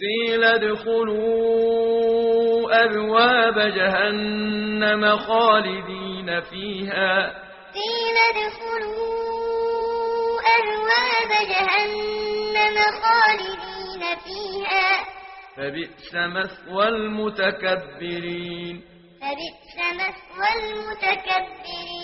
قيل ادخلوا أبواب جهنم خالدين فيها قيل ادخلوا أبواب جهنم خالدين فيها فبئس مثوى المتكبرين فبئس مثوى المتكبرين